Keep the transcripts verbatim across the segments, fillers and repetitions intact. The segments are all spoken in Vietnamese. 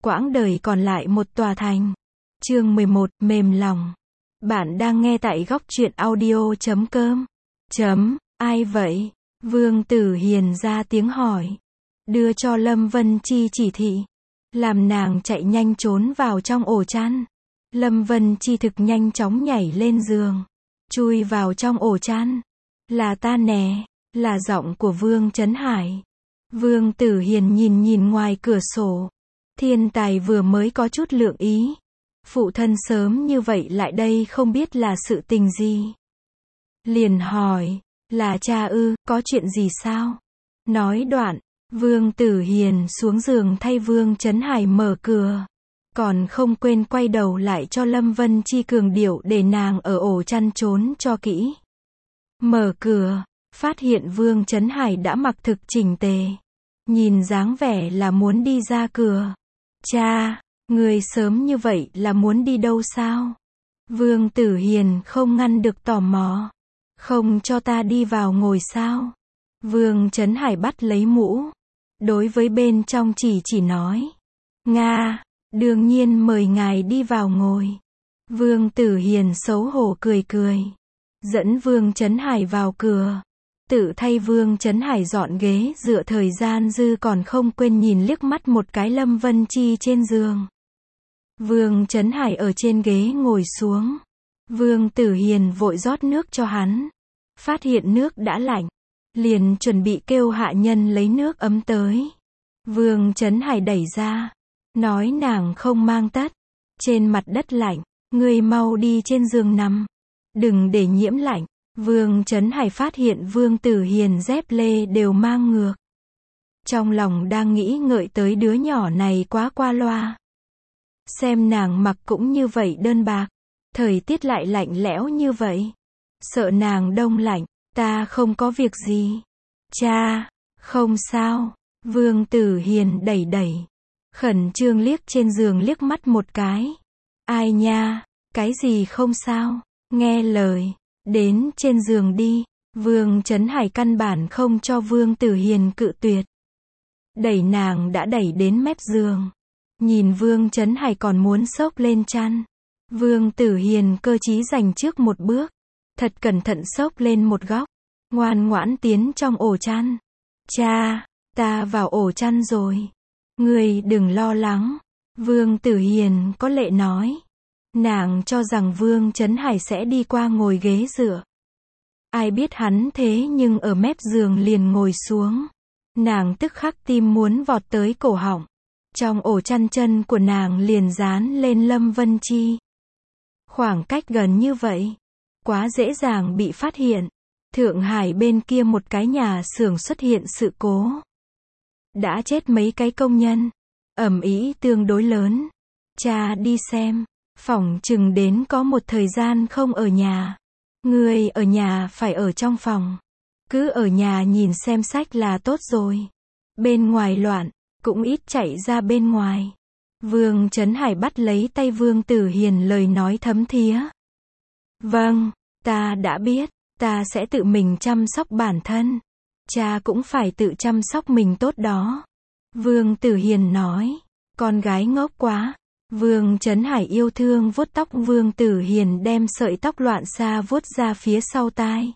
quãng đời còn lại một tòa thành. Chương mười một, mềm lòng. Bạn đang nghe tại góc truyện audio chấm com. Chấm, ai vậy? Vương Tử Hiền ra tiếng hỏi. Đưa cho Lâm Vân Chi chỉ thị. Làm nàng chạy nhanh trốn vào trong ổ chăn. Lâm Vân Chi thực nhanh chóng nhảy lên giường. Chui vào trong ổ chăn. Là ta nè, là giọng của Vương Chấn Hải. Vương Tử Hiền nhìn nhìn ngoài cửa sổ. Thiên tài vừa mới có chút lượng ý. Phụ thân sớm như vậy lại đây không biết là sự tình gì. Liền hỏi, là cha ư, có chuyện gì sao? Nói đoạn, Vương Tử Hiền xuống giường thay Vương Chấn Hải mở cửa. Còn không quên quay đầu lại cho Lâm Vân Chi cường điệu để nàng ở ổ chăn trốn cho kỹ. Mở cửa, phát hiện Vương Chấn Hải đã mặc thực chỉnh tề. Nhìn dáng vẻ là muốn đi ra cửa. Cha, người sớm như vậy là muốn đi đâu sao? Vương Tử Hiền không ngăn được tò mò. Không cho ta đi vào ngồi sao? Vương Chấn Hải bắt lấy mũ. Đối với bên trong chỉ chỉ nói. Nga, đương nhiên mời ngài đi vào ngồi. Vương Tử Hiền xấu hổ cười cười. Dẫn Vương Chấn Hải vào cửa. Tự thay Vương Chấn Hải dọn ghế dựa, thời gian dư còn không quên nhìn liếc mắt một cái Lâm Vân Chi trên giường. Vương Chấn Hải ở trên ghế ngồi xuống. Vương Tử Hiền vội rót nước cho hắn. Phát hiện nước đã lạnh. Liền chuẩn bị kêu hạ nhân lấy nước ấm tới. Vương Chấn Hải đẩy ra. Nói nàng không mang tất. Trên mặt đất lạnh. Ngươi mau đi trên giường nằm. Đừng để nhiễm lạnh. Vương Chấn Hải phát hiện Vương Tử Hiền dép lê đều mang ngược. Trong lòng đang nghĩ ngợi tới đứa nhỏ này quá qua loa. Xem nàng mặc cũng như vậy đơn bạc. Thời tiết lại lạnh lẽo như vậy. Sợ nàng đông lạnh. Ta không có việc gì. Cha, không sao. Vương Tử Hiền đẩy đẩy. Khẩn trương liếc trên giường liếc mắt một cái. Ai nha, cái gì không sao. Nghe lời. Đến trên giường đi. Vương Chấn Hải căn bản không cho Vương Tử Hiền cự tuyệt. Đẩy nàng đã đẩy đến mép giường. Nhìn Vương Chấn Hải còn muốn xốc lên chăn. Vương Tử Hiền cơ trí giành trước một bước. Thật cẩn thận xốc lên một góc. Ngoan ngoãn tiến trong ổ chăn. Cha, ta vào ổ chăn rồi. Ngươi đừng lo lắng. Vương Tử Hiền có lệ nói. Nàng cho rằng Vương Chấn Hải sẽ đi qua ngồi ghế dựa. Ai biết hắn thế nhưng ở mép giường liền ngồi xuống. Nàng tức khắc tim muốn vọt tới cổ họng. Trong ổ chăn chân của nàng liền dán lên Lâm Vân Chi. Khoảng cách gần như vậy. Quá dễ dàng bị phát hiện. Thượng Hải bên kia một cái nhà xưởng xuất hiện sự cố. Đã chết mấy cái công nhân. Ầm ĩ tương đối lớn. Cha đi xem. Phỏng chừng đến có một thời gian không ở nhà. Ngươi ở nhà phải ở trong phòng. Cứ ở nhà nhìn xem sách là tốt rồi. Bên ngoài loạn, cũng ít chạy ra bên ngoài. Vương Chấn Hải bắt lấy tay Vương Tử Hiền, lời nói thấm thía. Vâng, ta đã biết, ta sẽ tự mình chăm sóc bản thân. Cha cũng phải tự chăm sóc mình tốt đó. Vương Tử Hiền nói, con gái ngốc quá. Vương Chấn Hải yêu thương vuốt tóc Vương Tử Hiền, đem sợi tóc loạn xạ vuốt ra phía sau tai.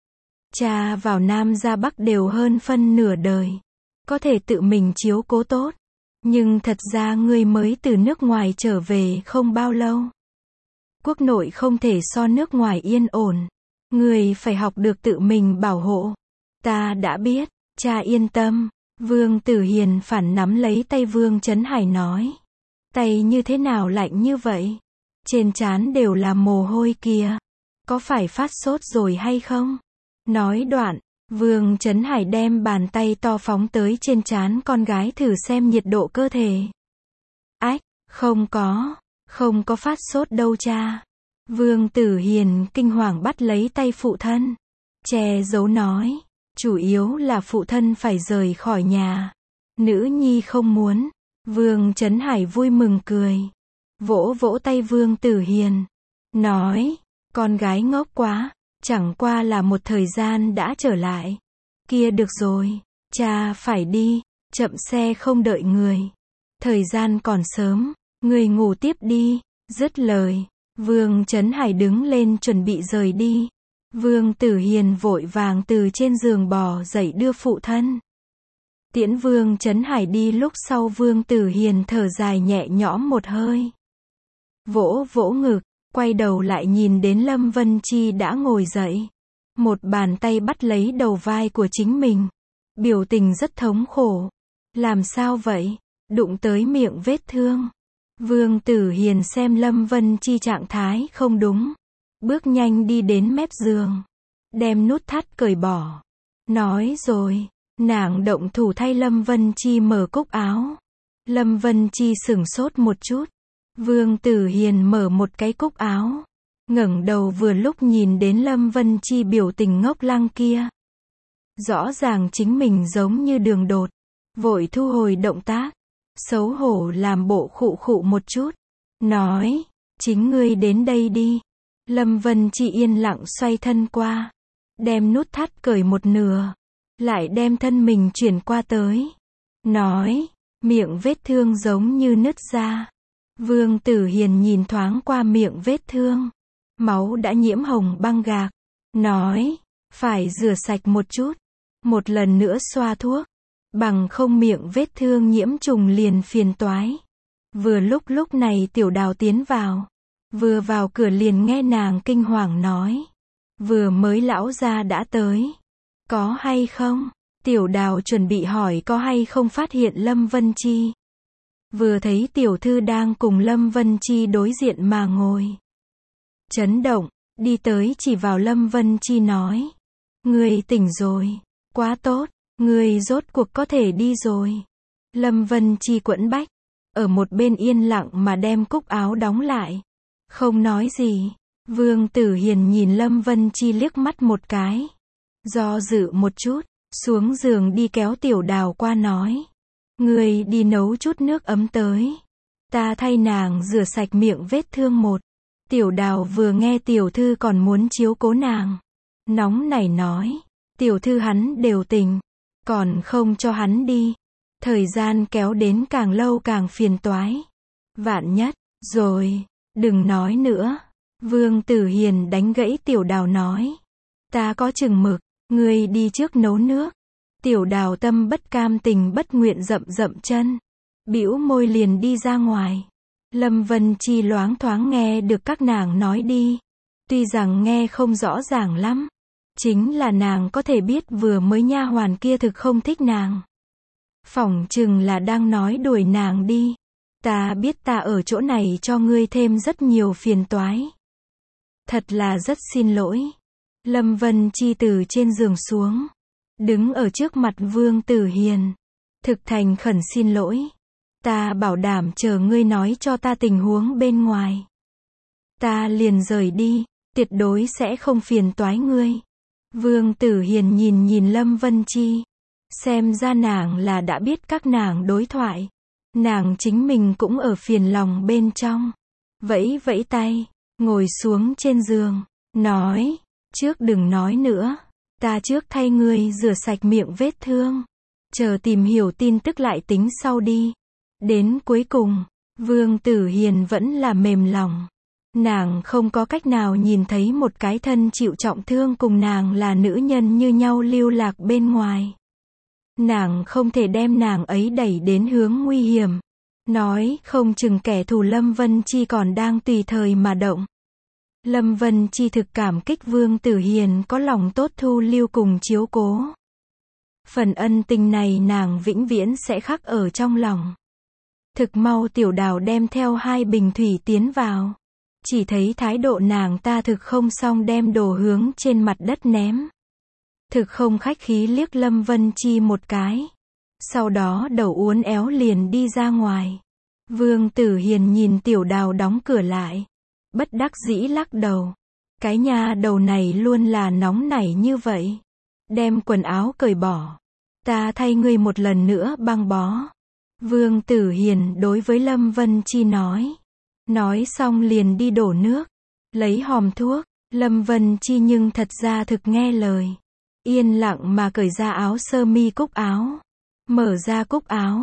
Cha vào Nam ra Bắc đều hơn phân nửa đời. Có thể tự mình chiếu cố tốt. Nhưng thật ra ngươi mới từ nước ngoài trở về không bao lâu. Quốc nội không thể so nước ngoài yên ổn. Ngươi phải học được tự mình bảo hộ. Ta đã biết, cha yên tâm. Vương Tử Hiền phản nắm lấy tay Vương Chấn Hải nói. Tay như thế nào lạnh như vậy? Trên trán đều là mồ hôi kìa. Có phải phát sốt rồi hay không? Nói đoạn, Vương Chấn Hải đem bàn tay to phóng tới trên trán con gái thử xem nhiệt độ cơ thể. Ách, không có, không có phát sốt đâu cha. Vương Tử Hiền kinh hoàng bắt lấy tay phụ thân. Che giấu nói, chủ yếu là phụ thân phải rời khỏi nhà. Nữ nhi không muốn. Vương Chấn Hải vui mừng cười. Vỗ vỗ tay Vương Tử Hiền. Nói, con gái ngốc quá. Chẳng qua là một thời gian đã trở lại. Kia được rồi, cha phải đi, chậm xe không đợi người. thời gian còn sớm, ngươi ngủ tiếp đi, dứt lời. Vương Chấn Hải đứng lên chuẩn bị rời đi. Vương Tử Hiền vội vàng từ trên giường bò dậy đưa phụ thân. Tiễn Vương Chấn Hải đi lúc sau Vương Tử Hiền thở dài nhẹ nhõm một hơi. Vỗ vỗ ngực, quay đầu lại nhìn đến Lâm Vân Chi đã ngồi dậy. Một bàn tay bắt lấy đầu vai của chính mình. Biểu tình rất thống khổ. Làm sao vậy? Đụng tới miệng vết thương. Vương Tử Hiền xem Lâm Vân Chi trạng thái không đúng. Bước nhanh đi đến mép giường. Đem nút thắt cởi bỏ. Nói rồi, nàng động thủ thay Lâm Vân Chi mở cúc áo. Lâm Vân Chi sửng sốt một chút. Vương Tử Hiền mở một cái cúc áo. Ngẩng đầu vừa lúc nhìn đến Lâm Vân Chi biểu tình ngốc lăng kia. Rõ ràng chính mình giống như đường đột. Vội thu hồi động tác. Xấu hổ làm bộ khụ khụ một chút. Nói, chính ngươi đến đây đi. Lâm Vân Chi yên lặng xoay thân qua. Đem nút thắt cởi một nửa. Lại đem thân mình chuyển qua tới. Nói, miệng vết thương giống như nứt ra. Vương Tử Hiền nhìn thoáng qua miệng vết thương. Máu đã nhiễm hồng băng gạc. Nói, phải rửa sạch một chút. Một lần nữa xoa thuốc. Bằng không miệng vết thương nhiễm trùng liền phiền toái. Vừa lúc lúc này Tiểu Đào tiến vào. Vừa vào cửa liền nghe nàng kinh hoàng nói. Vừa mới lão gia đã tới. Có hay không? Tiểu Đào chuẩn bị hỏi có hay không phát hiện Lâm Vân Chi. Vừa thấy tiểu thư đang cùng Lâm Vân Chi đối diện mà ngồi. Chấn động, đi tới chỉ vào Lâm Vân Chi nói. Ngươi tỉnh rồi. Quá tốt, ngươi rốt cuộc có thể đi rồi. Lâm Vân Chi quẫn bách. Ở một bên yên lặng mà đem cúc áo đóng lại. Không nói gì. Vương Tử Hiền nhìn Lâm Vân Chi liếc mắt một cái. Do dự một chút, xuống giường đi kéo Tiểu Đào qua nói. Ngươi đi nấu chút nước ấm tới. Ta thay nàng rửa sạch miệng vết thương một. Tiểu Đào vừa nghe tiểu thư còn muốn chiếu cố nàng. Nóng nảy nói. Tiểu thư hắn đều tỉnh. Còn không cho hắn đi. Thời gian kéo đến càng lâu càng phiền toái. Vạn nhất, rồi, đừng nói nữa. Vương Tử Hiền đánh gãy Tiểu Đào nói. Ta có chừng mực, ngươi đi trước nấu nước. Tiểu Đào tâm bất cam tình bất nguyện dậm dậm chân. Bĩu môi liền đi ra ngoài. Lâm Vân Chi loáng thoáng nghe được các nàng nói đi. Tuy rằng nghe không rõ ràng lắm. Chính là nàng có thể biết vừa mới nha hoàn kia thực không thích nàng. Phỏng chừng là đang nói đuổi nàng đi. Ta biết ta ở chỗ này cho ngươi thêm rất nhiều phiền toái. Thật là rất xin lỗi. Lâm Vân Chi từ trên giường xuống. Đứng ở trước mặt Vương Tử Hiền. Thực thành khẩn xin lỗi. Ta bảo đảm chờ ngươi nói cho ta tình huống bên ngoài. Ta liền rời đi. Tuyệt đối sẽ không phiền toái ngươi. Vương Tử Hiền nhìn nhìn Lâm Vân Chi. Xem ra nàng là đã biết các nàng đối thoại. Nàng chính mình cũng ở phiền lòng bên trong. Vẫy vẫy tay. Ngồi xuống trên giường. Nói. Trước đừng nói nữa. Ta trước thay ngươi rửa sạch miệng vết thương. Chờ tìm hiểu tin tức lại tính sau đi. Đến cuối cùng, Vương Tử Hiền vẫn là mềm lòng. Nàng không có cách nào nhìn thấy một cái thân chịu trọng thương cùng nàng là nữ nhân như nhau lưu lạc bên ngoài. Nàng không thể đem nàng ấy đẩy đến hướng nguy hiểm. Nói không chừng kẻ thù Lâm Vân Chi còn đang tùy thời mà động. Lâm Vân Chi thực cảm kích Vương Tử Hiền có lòng tốt thu lưu cùng chiếu cố. Phần ân tình này nàng vĩnh viễn sẽ khắc ở trong lòng. Thực mau Tiểu Đào đem theo hai bình thủy tiến vào. Chỉ thấy thái độ nàng ta thực không xong đem đồ hướng trên mặt đất ném. Thực không khách khí liếc Lâm Vân Chi một cái. Sau đó đầu uốn éo liền đi ra ngoài. Vương Tử Hiền nhìn Tiểu Đào đóng cửa lại. Bất đắc dĩ lắc đầu. Cái nha đầu này luôn là nóng nảy như vậy. Đem quần áo cởi bỏ. Ta thay ngươi một lần nữa băng bó. Vương Tử Hiền đối với Lâm Vân Chi nói. Nói xong liền đi đổ nước. Lấy hòm thuốc. Lâm Vân Chi nhưng thật ra thực nghe lời. Yên lặng mà cởi ra áo sơ mi cúc áo. Mở ra cúc áo.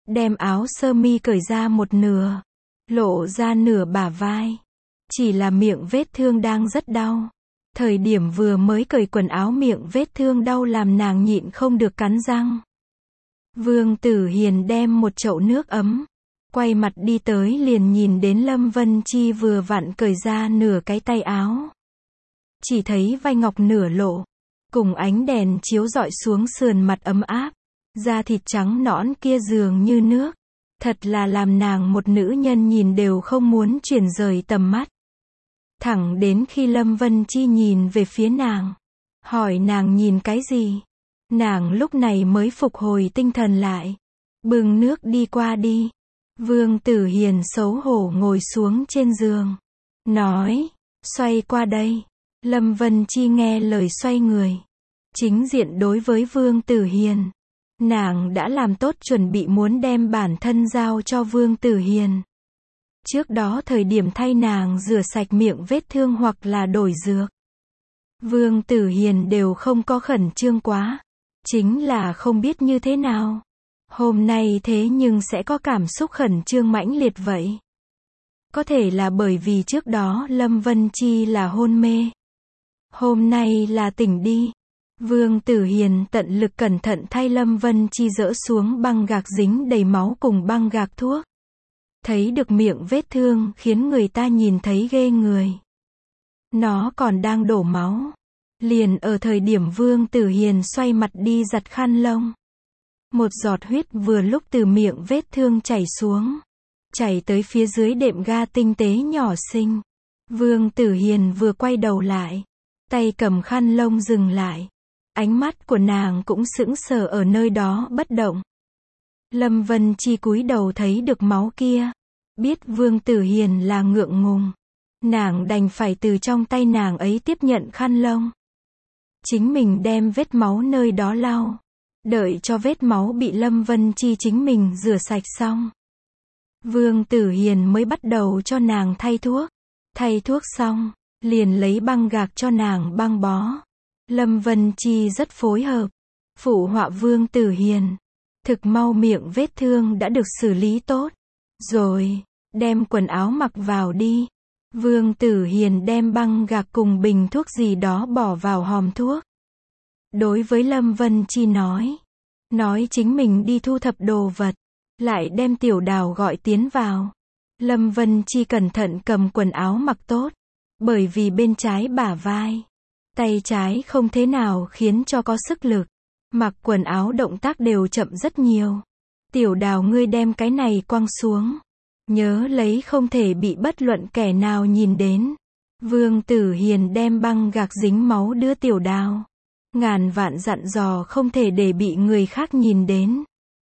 đem áo sơ mi cởi ra một nửa, lộ ra nửa bả vai. Chỉ là miệng vết thương đang rất đau. Thời điểm vừa mới cởi quần áo miệng vết thương đau làm nàng nhịn không được cắn răng. Vương Tử Hiền đem một chậu nước ấm, quay mặt đi tới liền nhìn đến Lâm Vân Chi vừa vặn cởi ra nửa cái tay áo. Chỉ thấy vai ngọc nửa lộ, cùng ánh đèn chiếu rọi xuống sườn mặt ấm áp, da thịt trắng nõn kia dường như nước. Thật là làm nàng một nữ nhân nhìn đều không muốn chuyển rời tầm mắt. Thẳng đến khi Lâm Vân Chi nhìn về phía nàng, hỏi nàng nhìn cái gì, nàng lúc này mới phục hồi tinh thần lại, bưng nước đi qua đi. Vương Tử Hiền xấu hổ ngồi xuống trên giường, nói, xoay qua đây. Lâm Vân Chi nghe lời xoay người, chính diện đối với Vương Tử Hiền. Nàng đã làm tốt chuẩn bị muốn đem bản thân giao cho Vương Tử Hiền. Trước đó thời điểm thay nàng rửa sạch miệng vết thương hoặc là đổi dược, Vương Tử Hiền đều không có khẩn trương quá. Chính là không biết như thế nào, hôm nay thế nhưng sẽ có cảm xúc khẩn trương mãnh liệt vậy. Có thể là bởi vì trước đó Lâm Vân Chi là hôn mê, hôm nay là tỉnh đi. Vương Tử Hiền tận lực cẩn thận thay Lâm Vân Chi dỡ xuống băng gạc dính đầy máu cùng băng gạc thuốc. Thấy được miệng vết thương khiến người ta nhìn thấy ghê người. Nó còn đang đổ máu. Liền ở thời điểm Vương Tử Hiền xoay mặt đi giặt khăn lông, một giọt huyết vừa lúc từ miệng vết thương chảy xuống, chảy tới phía dưới đệm ga tinh tế nhỏ xinh. Vương Tử Hiền vừa quay đầu lại, tay cầm khăn lông dừng lại. Ánh mắt của nàng cũng sững sờ ở nơi đó bất động. Lâm Vân Chi cúi đầu thấy được máu kia, biết Vương Tử Hiền là ngượng ngùng, nàng đành phải từ trong tay nàng ấy tiếp nhận khăn lông. Chính mình đem vết máu nơi đó lau, đợi cho vết máu bị Lâm Vân Chi chính mình rửa sạch xong. Vương Tử Hiền mới bắt đầu cho nàng thay thuốc. Thay thuốc xong, liền lấy băng gạc cho nàng băng bó. Lâm Vân Chi rất phối hợp, phụ họa Vương Tử Hiền. Thực mau miệng vết thương đã được xử lý tốt. Rồi, đem quần áo mặc vào đi. Vương Tử Hiền đem băng gạc cùng bình thuốc gì đó bỏ vào hòm thuốc. Đối với Lâm Vân Chi nói. Nói chính mình đi thu thập đồ vật. Lại đem Tiểu Đào gọi tiến vào. Lâm Vân Chi cẩn thận cầm quần áo mặc tốt. Bởi vì bên trái bả vai, tay trái không thế nào khiến cho có sức lực. Mặc quần áo động tác đều chậm rất nhiều. Tiểu Đào ngươi đem cái này quăng xuống. Nhớ lấy không thể bị bất luận kẻ nào nhìn đến. Vương Tử Hiền đem băng gạc dính máu đưa Tiểu Đào. Ngàn vạn dặn dò không thể để bị người khác nhìn đến.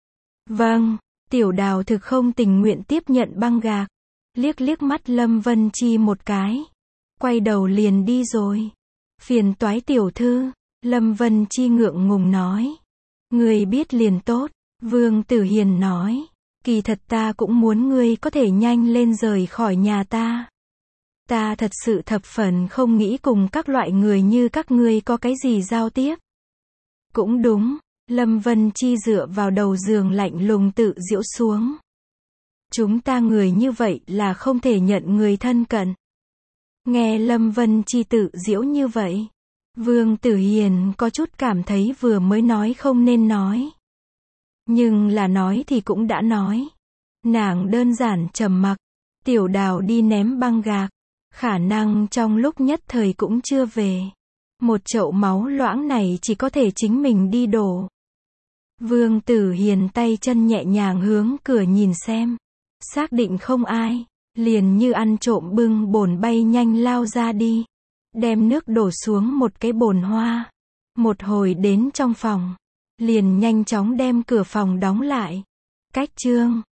Vâng, Tiểu Đào thực không tình nguyện tiếp nhận băng gạc. Liếc liếc mắt Lâm Vân Chi một cái. Quay đầu liền đi rồi. Phiền toái tiểu thư. Lâm Vân Chi ngượng ngùng nói. Người biết liền tốt. Vương Tử Hiền nói. Kỳ thật ta cũng muốn ngươi có thể nhanh lên rời khỏi nhà ta. Ta thật sự thập phần không nghĩ cùng các loại người như các ngươi có cái gì giao tiếp. Cũng đúng. Lâm Vân Chi dựa vào đầu giường lạnh lùng tự giễu xuống. Chúng ta người như vậy là không thể nhận người thân cận. Nghe Lâm Vân Chi tự giễu như vậy, Vương Tử Hiền có chút cảm thấy vừa mới nói không nên nói. Nhưng là nói thì cũng đã nói. Nàng đơn giản trầm mặc. Tiểu Đào đi ném băng gạc. Khả năng trong lúc nhất thời cũng chưa về. Một chậu máu loãng này chỉ có thể chính mình đi đổ. Vương Tử Hiền tay chân nhẹ nhàng hướng cửa nhìn xem. Xác định không ai. Liền như ăn trộm bưng bồn bay nhanh lao ra đi. Đem nước đổ xuống một cái bồn hoa. Một hồi đến trong phòng. Liền nhanh chóng đem cửa phòng đóng lại. Cách chương